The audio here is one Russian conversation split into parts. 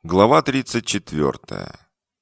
Глава 34.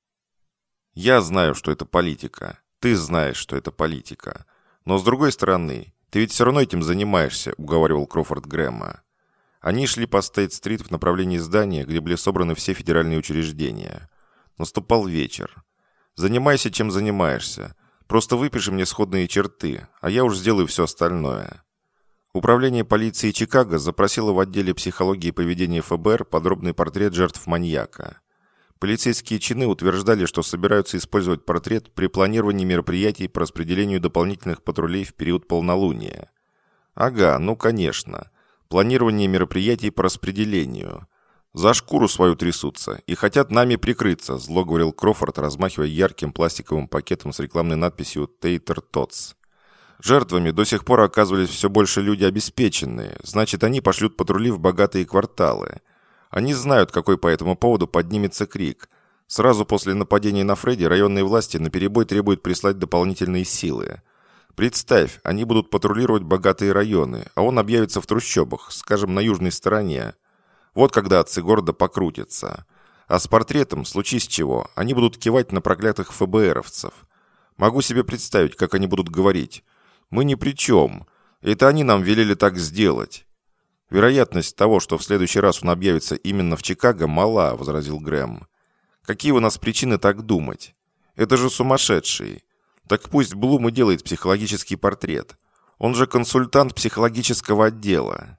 Я знаю, что это политика. Ты знаешь, что это политика. Но с другой стороны, ты ведь все равно этим занимаешься, уговаривал Кроуфорд Грэма. Они шли по Стейт-стрит в направлении здания, где были собраны все федеральные учреждения. Наступал вечер. Занимайся, чем занимаешься. Просто выпиши мне сходные черты, а я уж сделаю все остальное. Управление полиции Чикаго запросило в отделе психологии и поведения ФБР подробный портрет жертв маньяка. Полицейские чины утверждали, что собираются использовать портрет при планировании мероприятий по распределению дополнительных патрулей в период полнолуния. Ага, ну конечно. Планирование мероприятий по распределению. За шкуру свою трясутся и хотят нами прикрыться, зло говорил Кроуфорд, размахивая ярким пластиковым пакетом с рекламной надписью «Тейтер Тотс». Жертвами до сих пор оказывались все больше люди обеспеченные, значит, они пошлют патрули в богатые кварталы. Они знают, какой по этому поводу поднимется крик. Сразу после нападения на Фредди районные власти наперебой требуют прислать дополнительные силы. Представь, они будут патрулировать богатые районы, а он объявится в трущобах, скажем, на южной стороне. Вот когда отцы города покрутятся. А с портретом, случись чего, они будут кивать на проклятых ФБРовцев. Могу себе представить, как они будут говорить: «Мы ни при чем. Это они нам велели так сделать». «Вероятность того, что в следующий раз он объявится именно в Чикаго, мала», — возразил Грэм. «Какие у нас причины так думать? Это же сумасшедший. Так пусть Блум и делает психологический портрет. Он же консультант психологического отдела».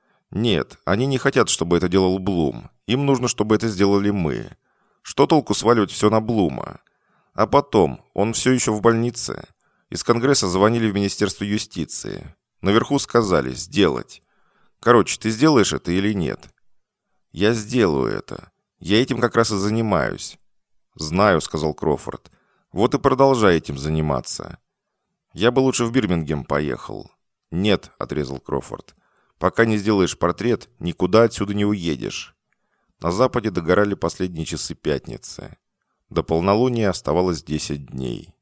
«Нет, они не хотят, чтобы это делал Блум. Им нужно, чтобы это сделали мы. Что толку сваливать все на Блума? А потом, он все еще в больнице». Из Конгресса звонили в Министерство юстиции. Наверху сказали «сделать». Короче, ты сделаешь это или нет? Я сделаю это. Я этим как раз и занимаюсь. Знаю, сказал Кроуфорд. Вот и продолжай этим заниматься. Я бы лучше в Бирмингем поехал. Нет, отрезал Кроуфорд. Пока не сделаешь портрет, никуда отсюда не уедешь. На западе догорали последние часы пятницы. До полнолуния оставалось 10 дней.